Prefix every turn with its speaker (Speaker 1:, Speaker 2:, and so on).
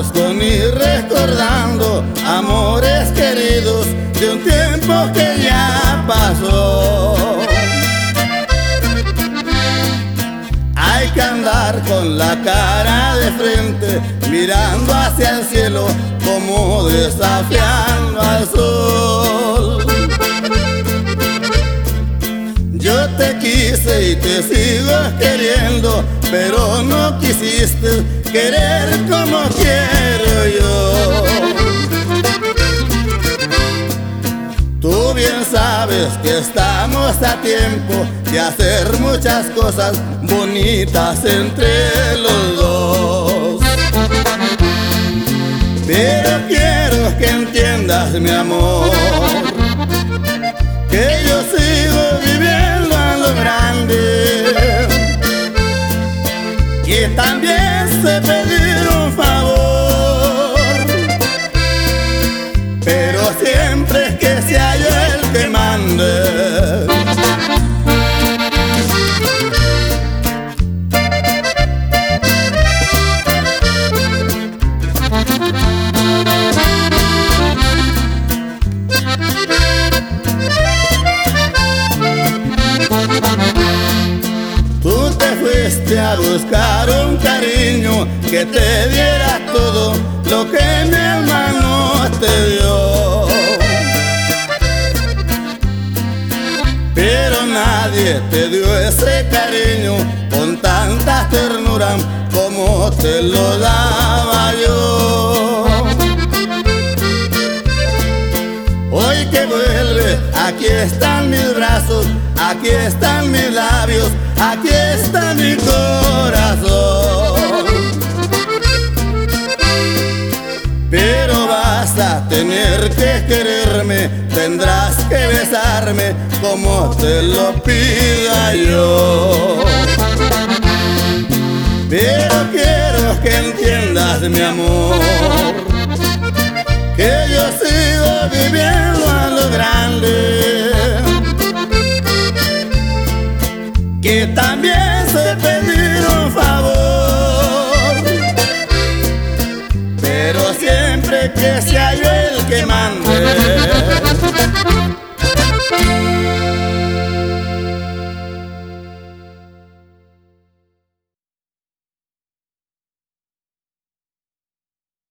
Speaker 1: estamos con y recordando amores queridos de un tiempo que ya pasó. Hay que andar con la cara de frente, mirando hacia el cielo como desafiando al sol. Yo te quise y te sigo queriendo, pero no quisiste querer como quiero yo. Tú bien sabes que estamos a tiempo de hacer muchas cosas bonitas entre los dos. Pero quiero que entiendas, mi amor, que yo sigo viviendo a lo grande, y también sé pedir un favor, pero siempre que sea yo el que mande. Tú te fuiste a buscar un cariño que te diera todo lo que mi hermano te dio, pero nadie te dio ese cariño con tanta ternura como te lo daba yo. Hoy que vuelve, aquí están mis brazos, aquí están mis labios, aquí está mi corazón. Pero vas a tener que quererme, tendrás que besarme como te lo pida yo. Pero quiero que entiendas, mi amor, que yo sigo viviendo a lo grande, que también sé pedir un favor, pero siempre que sea yo el que mande.